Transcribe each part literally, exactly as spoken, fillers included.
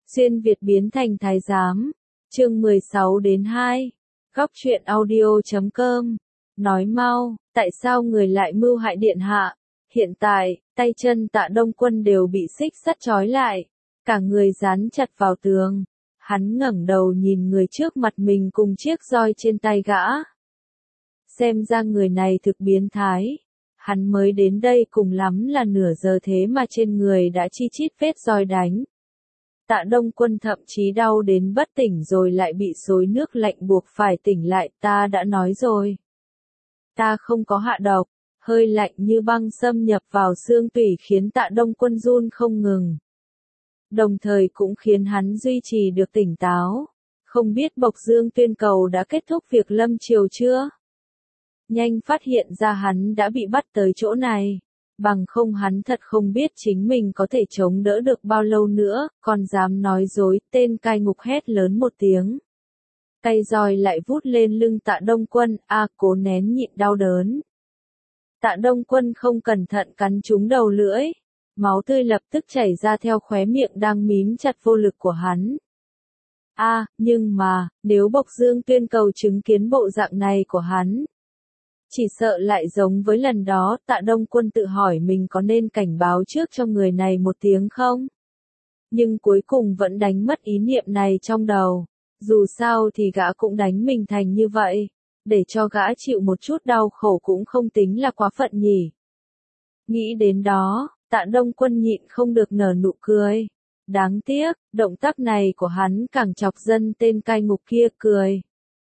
Xuyên Việt biến thành thái giám. Chương mười sáu đến hai. Góc truyện audio chấm com. Nói mau, tại sao người lại mưu hại điện hạ? Hiện tại, tay chân Tạ Đông Quân đều bị xích sắt trói lại, cả người dán chặt vào tường. Hắn ngẩng đầu nhìn người trước mặt mình cùng chiếc roi trên tay gã. Xem ra người này thực biến thái. Hắn mới đến đây cùng lắm là nửa giờ thế mà trên người đã chi chít vết roi đánh. Tạ Đông Quân thậm chí đau đến bất tỉnh rồi lại bị xối nước lạnh buộc phải tỉnh lại. Ta đã nói rồi. Ta không có hạ độc. Hơi lạnh như băng xâm nhập vào xương tủy khiến Tạ Đông Quân run không ngừng. Đồng thời cũng khiến hắn duy trì được tỉnh táo. Không biết Bộc Dương Tuyên Cầu đã kết thúc việc lâm triều chưa? Nhanh phát hiện ra hắn đã bị bắt tới chỗ này. Bằng không hắn thật không biết chính mình có thể chống đỡ được bao lâu nữa, còn dám nói dối. Tên cai ngục hét lớn một tiếng. Cây roi lại vút lên lưng Tạ Đông Quân, a cố nén nhịn đau đớn. Tạ Đông Quân không cẩn thận cắn trúng đầu lưỡi. Máu tươi lập tức chảy ra theo khóe miệng đang mím chặt vô lực của hắn. A, nhưng mà, nếu Bộc Dương Tuyên Cầu chứng kiến bộ dạng này của hắn, chỉ sợ lại giống với lần đó. Tạ Đông Quân tự hỏi mình có nên cảnh báo trước cho người này một tiếng không? Nhưng cuối cùng vẫn đánh mất ý niệm này trong đầu. Dù sao thì gã cũng đánh mình thành như vậy. Để cho gã chịu một chút đau khổ cũng không tính là quá phận nhỉ. Nghĩ đến đó, Tạ Đông Quân nhịn không được nở nụ cười. Đáng tiếc, động tác này của hắn càng chọc dân tên cai ngục kia cười.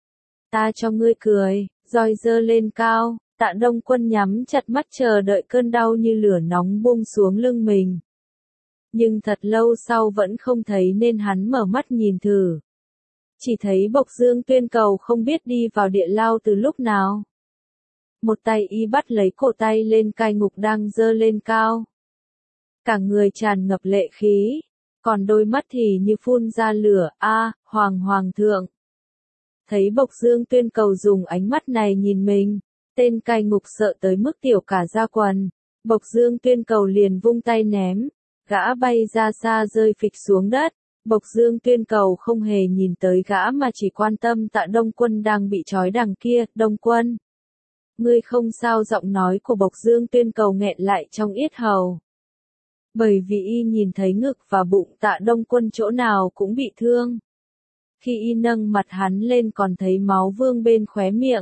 Ta cho ngươi cười, roi giơ lên cao. Tạ Đông Quân nhắm chặt mắt chờ đợi cơn đau như lửa nóng buông xuống lưng mình. Nhưng thật lâu sau vẫn không thấy nên hắn mở mắt nhìn thử. Chỉ thấy Bộc Dương Tuyên Cầu không biết đi vào địa lao từ lúc nào. Một tay y bắt lấy cổ tay lên cai ngục đang giơ lên cao. Cả người tràn ngập lệ khí, còn đôi mắt thì như phun ra lửa. A, Hoàng Hoàng thượng. Thấy Bộc Dương Tuyên Cầu dùng ánh mắt này nhìn mình, tên cai ngục sợ tới mức tiểu cả da quần. Bộc Dương Tuyên Cầu liền vung tay ném, gã bay ra xa rơi phịch xuống đất. Bộc Dương Tuyên Cầu không hề nhìn tới gã mà chỉ quan tâm Tạ Đông Quân đang bị trói đằng kia. Đông Quân, ngươi không sao? Giọng nói của Bộc Dương Tuyên Cầu nghẹn lại trong yết hầu. Bởi vì y nhìn thấy ngực và bụng Tạ Đông Quân chỗ nào cũng bị thương. Khi y nâng mặt hắn lên còn thấy máu vương bên khóe miệng.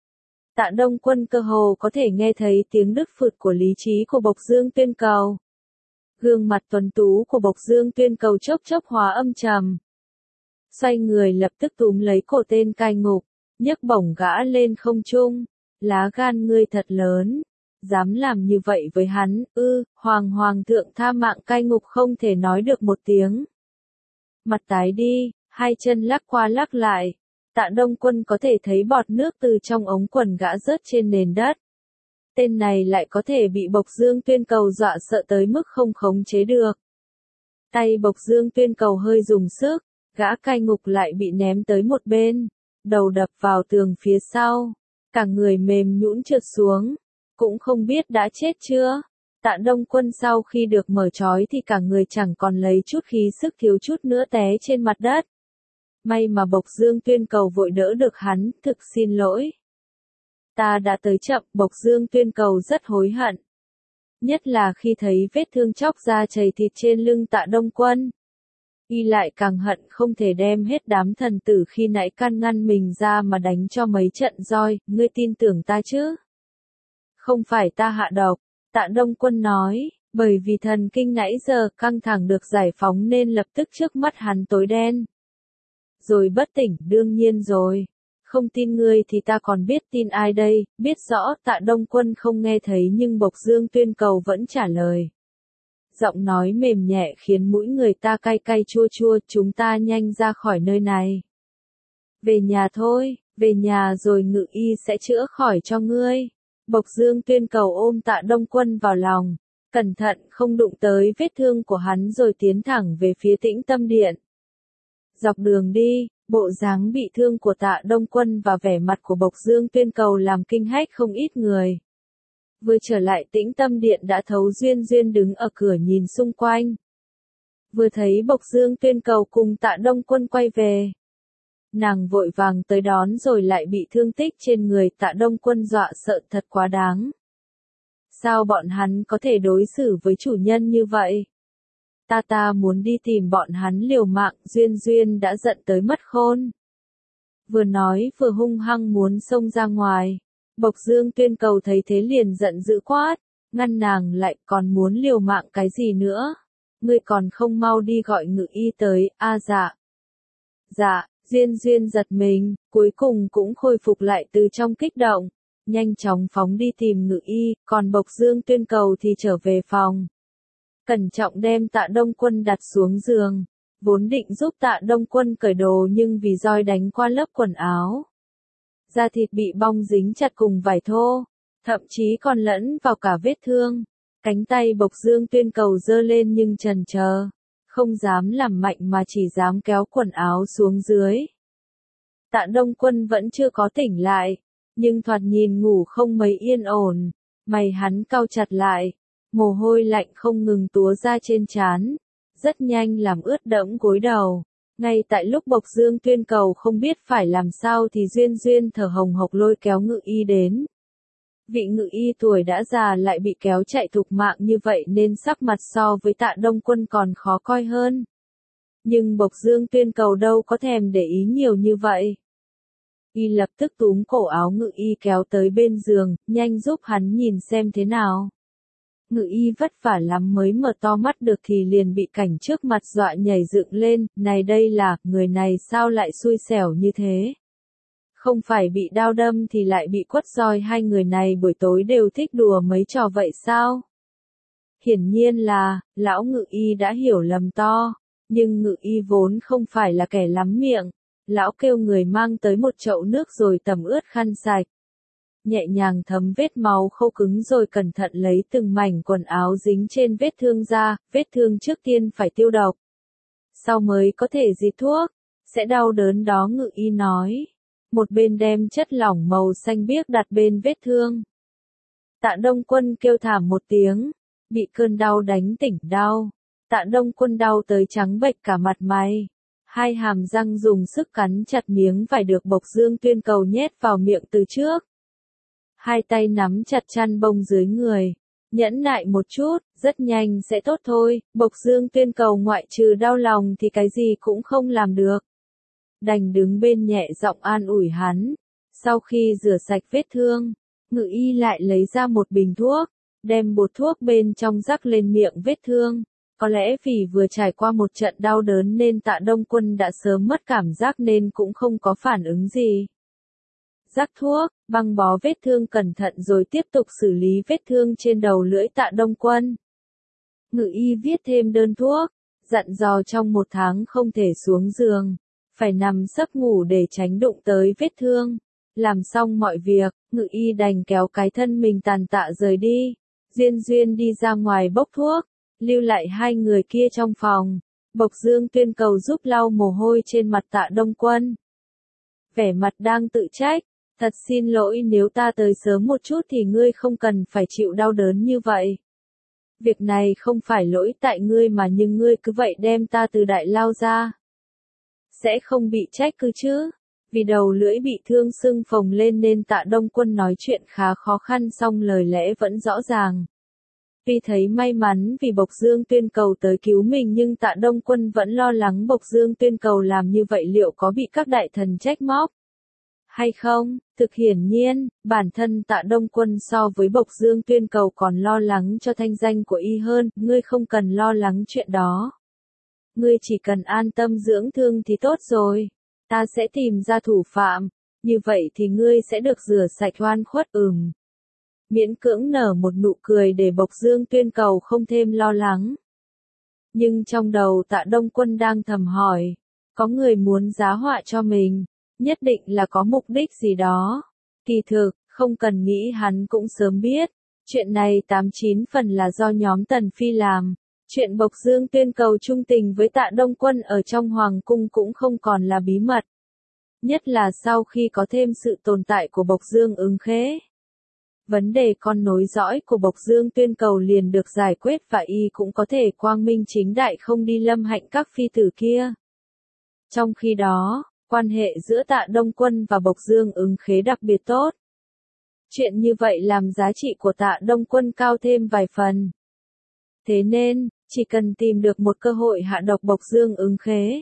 Tạ Đông Quân cơ hồ có thể nghe thấy tiếng đứt phụt của lý trí của Bộc Dương Tuyên Cầu. Gương mặt tuấn tú của Bộc Dương Tuyên Cầu chốc chốc hóa âm trầm. Xoay người lập tức túm lấy cổ tên cai ngục, nhấc bổng gã lên không trung. Lá gan ngươi thật lớn, dám làm như vậy với hắn. Ư, Hoàng Hoàng thượng tha mạng. Cai ngục không thể nói được một tiếng. Mặt tái đi, hai chân lắc qua lắc lại. Tạ Đông Quân có thể thấy bọt nước từ trong ống quần gã rớt trên nền đất. Tên này lại có thể bị Bộc Dương Tuyên Cầu dọa sợ tới mức không khống chế được. Tay Bộc Dương Tuyên Cầu hơi dùng sức, gã cai ngục lại bị ném tới một bên, đầu đập vào tường phía sau, cả người mềm nhũn trượt xuống, cũng không biết đã chết chưa. Tạ Đông Quân sau khi được mở trói thì cả người chẳng còn lấy chút khí sức, thiếu chút nữa té trên mặt đất. May mà Bộc Dương Tuyên Cầu vội đỡ được hắn. Thực xin lỗi. Ta đã tới chậm. Bộc Dương Tuyên Cầu rất hối hận. Nhất là khi thấy vết thương chóc da chảy thịt trên lưng Tạ Đông Quân. Y lại càng hận không thể đem hết đám thần tử khi nãy can ngăn mình ra mà đánh cho mấy trận roi. Ngươi tin tưởng ta chứ? Không phải ta hạ độc, Tạ Đông Quân nói, bởi vì thần kinh nãy giờ căng thẳng được giải phóng nên lập tức trước mắt hắn tối đen. Rồi bất tỉnh. Đương nhiên rồi. Không tin ngươi thì ta còn biết tin ai đây? Biết rõ. Tạ Đông Quân không nghe thấy nhưng Bộc Dương Tuyên Cầu vẫn trả lời. Giọng nói mềm nhẹ khiến mũi người ta cay cay chua chua. Chúng ta nhanh ra khỏi nơi này. Về nhà thôi, về nhà rồi Ngự Y sẽ chữa khỏi cho ngươi. Bộc Dương Tuyên Cầu ôm Tạ Đông Quân vào lòng, cẩn thận không đụng tới vết thương của hắn rồi tiến thẳng về phía Tĩnh Tâm Điện. Dọc đường đi, bộ dáng bị thương của Tạ Đông Quân và vẻ mặt của Bộc Dương Tuyên Cầu làm kinh hách không ít người. Vừa trở lại Tĩnh Tâm Điện đã thấu Duyên Duyên đứng ở cửa nhìn xung quanh. Vừa thấy Bộc Dương Tuyên Cầu cùng Tạ Đông Quân quay về, nàng vội vàng tới đón rồi lại bị thương tích trên người. Tạ Đông Quân dọa sợ thật quá đáng. Sao bọn hắn có thể đối xử với chủ nhân như vậy? Ta ta muốn đi tìm bọn hắn liều mạng. Duyên Duyên đã giận tới mất khôn. Vừa nói vừa hung hăng muốn xông ra ngoài. Bộc Dương Tuyên Cầu thấy thế liền giận dữ quát, ngăn nàng lại, còn muốn liều mạng cái gì nữa? Ngươi còn không mau đi gọi ngự y tới. A à, dạ. Dạ, Duyên Duyên giật mình, cuối cùng cũng khôi phục lại từ trong kích động, nhanh chóng phóng đi tìm ngự y, còn Bộc Dương Tuyên Cầu thì trở về phòng. Cẩn trọng đem Tạ Đông Quân đặt xuống giường, vốn định giúp Tạ Đông Quân cởi đồ nhưng vì roi đánh qua lớp quần áo, da thịt bị bong dính chặt cùng vải thô, thậm chí còn lẫn vào cả vết thương. Cánh tay Bộc Dương Tuyên Cầu giơ lên nhưng chần chờ, không dám làm mạnh mà chỉ dám kéo quần áo xuống dưới. Tạ Đông Quân vẫn chưa có tỉnh lại, nhưng thoạt nhìn ngủ không mấy yên ổn, mày hắn cau chặt lại, mồ hôi lạnh không ngừng túa ra trên trán, rất nhanh làm ướt đẫm gối đầu. Ngay tại lúc Bộc Dương Tuyên Cầu không biết phải làm sao thì Duyên Duyên thở hồng hộc lôi kéo ngự y đến. Vị ngự y tuổi đã già lại bị kéo chạy thục mạng như vậy nên sắc mặt so với Tạ Đông Quân còn khó coi hơn. Nhưng Bộc Dương Tuyên Cầu đâu có thèm để ý nhiều như vậy. Y lập tức túm cổ áo ngự y kéo tới bên giường, nhanh giúp hắn nhìn xem thế nào. Ngự y vất vả lắm mới mở to mắt được thì liền bị cảnh trước mặt dọa nhảy dựng lên, này đây là, người này sao lại xui xẻo như thế? Không phải bị đao đâm thì lại bị quất roi, hai người này buổi tối đều thích đùa mấy trò vậy sao? Hiển nhiên là, lão ngự y đã hiểu lầm to, nhưng ngự y vốn không phải là kẻ lắm miệng. Lão kêu người mang tới một chậu nước rồi tẩm ướt khăn sạch. Nhẹ nhàng thấm vết máu khô cứng rồi cẩn thận lấy từng mảnh quần áo dính trên vết thương ra, vết thương trước tiên phải tiêu độc. Sau mới có thể xịt thuốc, sẽ đau đớn đó ngự y nói. Một bên đem chất lỏng màu xanh biếc đặt bên vết thương. Tạ Đông Quân kêu thảm một tiếng, bị cơn đau đánh tỉnh đau. Tạ Đông Quân đau tới trắng bệch cả mặt mày. Hai hàm răng dùng sức cắn chặt miếng vải được Bộc Dương Tuyên Cầu nhét vào miệng từ trước. Hai tay nắm chặt chăn bông dưới người. Nhẫn nại một chút, rất nhanh sẽ tốt thôi. Bộc Dương Tuyên Cầu ngoại trừ đau lòng thì cái gì cũng không làm được. Đành đứng bên nhẹ giọng an ủi hắn. Sau khi rửa sạch vết thương, ngự y lại lấy ra một bình thuốc, đem bột thuốc bên trong rắc lên miệng vết thương. Có lẽ vì vừa trải qua một trận đau đớn nên Tạ Đông Quân đã sớm mất cảm giác nên cũng không có phản ứng gì. Rắc thuốc, băng bó vết thương cẩn thận rồi tiếp tục xử lý vết thương trên đầu lưỡi Tạ Đông Quân. Ngự y viết thêm đơn thuốc, dặn dò trong một tháng không thể xuống giường, phải nằm sấp ngủ để tránh đụng tới vết thương. Làm xong mọi việc, ngự y đành kéo cái thân mình tàn tạ rời đi. Duyên Duyên đi ra ngoài bốc thuốc, lưu lại hai người kia trong phòng. Bộc Dương Tuyên Cầu giúp lau mồ hôi trên mặt Tạ Đông Quân. Vẻ mặt đang tự trách, thật xin lỗi nếu ta tới sớm một chút thì ngươi không cần phải chịu đau đớn như vậy. Việc này không phải lỗi tại ngươi mà nhưng ngươi cứ vậy đem ta từ đại lao ra. Sẽ không bị trách cứ chứ? Vì đầu lưỡi bị thương sưng phồng lên nên Tạ Đông Quân nói chuyện khá khó khăn song lời lẽ vẫn rõ ràng. Tuy thấy may mắn vì Bộc Dương Tuyên Cầu tới cứu mình nhưng Tạ Đông Quân vẫn lo lắng Bộc Dương Tuyên Cầu làm như vậy liệu có bị các đại thần trách móc hay không. Thực hiển nhiên, bản thân Tạ Đông Quân so với Bộc Dương Tuyên Cầu còn lo lắng cho thanh danh của y hơn. Ngươi không cần lo lắng chuyện đó. Ngươi chỉ cần an tâm dưỡng thương thì tốt rồi. Ta sẽ tìm ra thủ phạm, như vậy thì ngươi sẽ được rửa sạch oan khuất. Ừm. Miễn cưỡng nở một nụ cười để Bộc Dương Tuyên Cầu không thêm lo lắng. Nhưng trong đầu Tạ Đông Quân đang thầm hỏi, có người muốn giá họa cho mình, nhất định là có mục đích gì đó. Kỳ thực, không cần nghĩ hắn cũng sớm biết, chuyện này tám chín phần là do nhóm Tần Phi làm. Chuyện Bộc Dương Tuyên Cầu trung tình với Tạ Đông Quân ở trong Hoàng Cung cũng không còn là bí mật. Nhất là sau khi có thêm sự tồn tại của Bộc Dương Ứng Khế. Vấn đề con nối dõi của Bộc Dương Tuyên Cầu liền được giải quyết và y cũng có thể quang minh chính đại không đi lâm hạnh các phi tử kia. Trong khi đó, quan hệ giữa Tạ Đông Quân và Bộc Dương Ứng Khế đặc biệt tốt. Chuyện như vậy làm giá trị của Tạ Đông Quân cao thêm vài phần. Thế nên, chỉ cần tìm được một cơ hội hạ độc Bộc Dương Ứng Khế.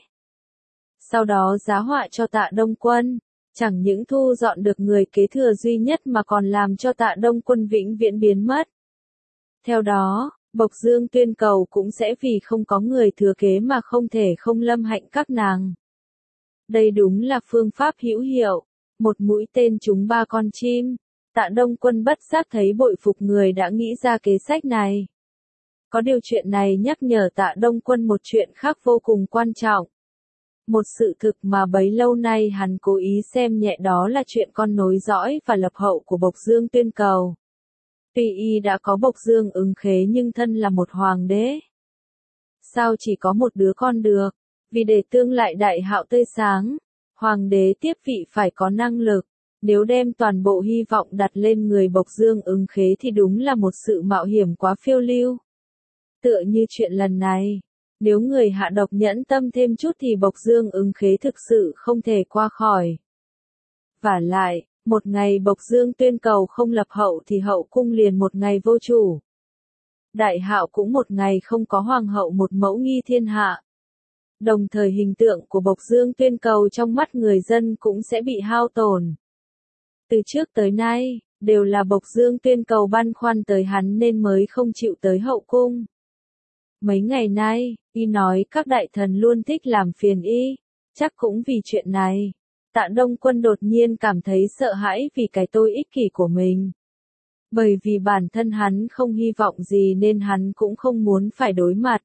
Sau đó giá họa cho Tạ Đông Quân, chẳng những thu dọn được người kế thừa duy nhất mà còn làm cho Tạ Đông Quân vĩnh viễn biến mất. Theo đó, Bộc Dương Tuyên Cầu cũng sẽ vì không có người thừa kế mà không thể không lâm hạnh các nàng. Đây đúng là phương pháp hữu hiệu, một mũi tên trúng ba con chim. Tạ Đông Quân bất giác thấy bội phục người đã nghĩ ra kế sách này. Có điều chuyện này nhắc nhở Tạ Đông Quân một chuyện khác vô cùng quan trọng. Một sự thực mà bấy lâu nay hắn cố ý xem nhẹ, đó là chuyện con nối dõi và lập hậu của Bộc Dương Tuyên Cầu. Tuy y đã có Bộc Dương Ứng Khế nhưng thân là một hoàng đế. Sao chỉ có một đứa con được? Vì để tương lại đại hạo tươi sáng, hoàng đế tiếp vị phải có năng lực. Nếu đem toàn bộ hy vọng đặt lên người Bộc Dương Ứng Khế thì đúng là một sự mạo hiểm quá phiêu lưu. Tựa như chuyện lần này, nếu người hạ độc nhẫn tâm thêm chút thì Bộc Dương Ứng Khế thực sự không thể qua khỏi. Vả lại, một ngày Bộc Dương Tuyên Cầu không lập hậu thì hậu cung liền một ngày vô chủ. Đại hạo cũng một ngày không có hoàng hậu một mẫu nghi thiên hạ. Đồng thời hình tượng của Bộc Dương Tuyên Cầu trong mắt người dân cũng sẽ bị hao tổn. Từ trước tới nay, đều là Bộc Dương Tuyên Cầu băn khoăn tới hắn nên mới không chịu tới hậu cung. Mấy ngày nay, y nói các đại thần luôn thích làm phiền y, chắc cũng vì chuyện này. Tạ Đông Quân đột nhiên cảm thấy sợ hãi vì cái tôi ích kỷ của mình. Bởi vì bản thân hắn không hy vọng gì nên hắn cũng không muốn phải đối mặt.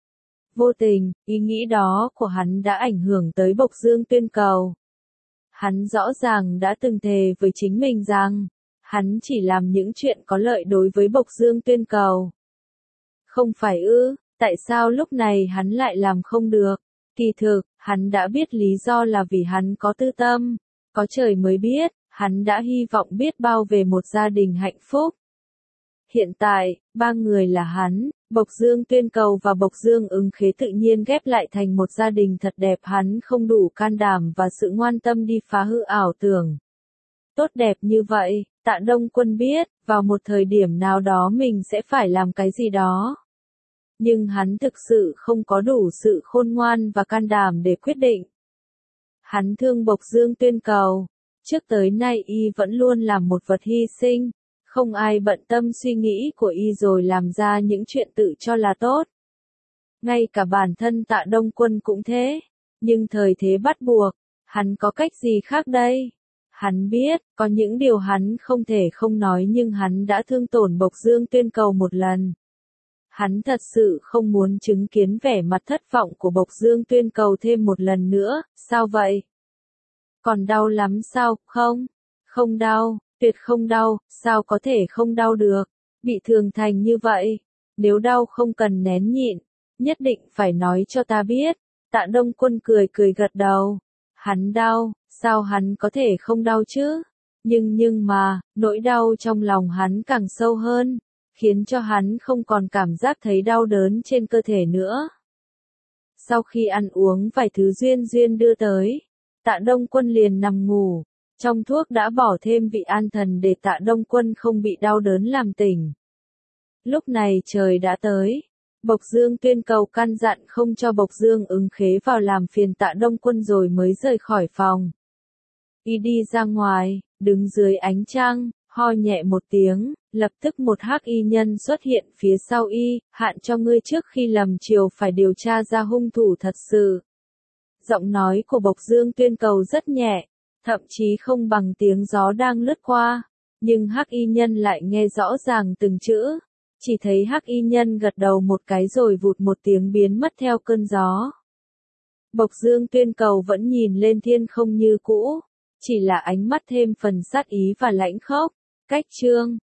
Vô tình, ý nghĩ đó của hắn đã ảnh hưởng tới Bộc Dương Tuyên Cầu. Hắn rõ ràng đã từng thề với chính mình rằng, hắn chỉ làm những chuyện có lợi đối với Bộc Dương Tuyên Cầu. Không phải ư, tại sao lúc này hắn lại làm không được? Kỳ thực, hắn đã biết lý do là vì hắn có tư tâm, có trời mới biết, hắn đã hy vọng biết bao về một gia đình hạnh phúc. Hiện tại, ba người là hắn, Bộc Dương Tuyên Cầu và Bộc Dương Ứng Khế tự nhiên ghép lại thành một gia đình thật đẹp, hắn không đủ can đảm và sự ngoan tâm đi phá hư ảo tưởng. Tốt đẹp như vậy, Tạ Đông Quân biết, vào một thời điểm nào đó mình sẽ phải làm cái gì đó. Nhưng hắn thực sự không có đủ sự khôn ngoan và can đảm để quyết định. Hắn thương Bộc Dương Tuyên Cầu, trước tới nay y vẫn luôn làm một vật hy sinh. Không ai bận tâm suy nghĩ của y rồi làm ra những chuyện tự cho là tốt. Ngay cả bản thân Tạ Đông Quân cũng thế. Nhưng thời thế bắt buộc, hắn có cách gì khác đây? Hắn biết, có những điều hắn không thể không nói nhưng hắn đã thương tổn Bộc Dương Tuyên Cầu một lần. Hắn thật sự không muốn chứng kiến vẻ mặt thất vọng của Bộc Dương Tuyên Cầu thêm một lần nữa, sao vậy? Còn đau lắm sao, không? Không đau. Tuyệt không đau, sao có thể không đau được, bị thương thành như vậy, nếu đau không cần nén nhịn, nhất định phải nói cho ta biết. Tạ Đông Quân cười cười gật đầu, hắn đau, sao hắn có thể không đau chứ, nhưng nhưng mà, nỗi đau trong lòng hắn càng sâu hơn, khiến cho hắn không còn cảm giác thấy đau đớn trên cơ thể nữa. Sau khi ăn uống vài thứ Duyên Duyên đưa tới, Tạ Đông Quân liền nằm ngủ. Trong thuốc đã bỏ thêm vị an thần để Tạ Đông Quân không bị đau đớn làm tỉnh. Lúc này trời đã tới. Bộc Dương Tuyên Cầu căn dặn không cho Bộc Dương Ứng Khế vào làm phiền Tạ Đông Quân rồi mới rời khỏi phòng. Y đi ra ngoài, đứng dưới ánh trăng, ho nhẹ một tiếng, lập tức một hắc y nhân xuất hiện phía sau y, hạn cho ngươi trước khi lầm chiều phải điều tra ra hung thủ thật sự. Giọng nói của Bộc Dương Tuyên Cầu rất nhẹ. Thậm chí không bằng tiếng gió đang lướt qua, nhưng hắc y nhân lại nghe rõ ràng từng chữ, chỉ thấy hắc y nhân gật đầu một cái rồi vụt một tiếng biến mất theo cơn gió. Bộc Dương Tuyên Cầu vẫn nhìn lên thiên không như cũ, chỉ là ánh mắt thêm phần sát ý và lãnh khốc. Cách chương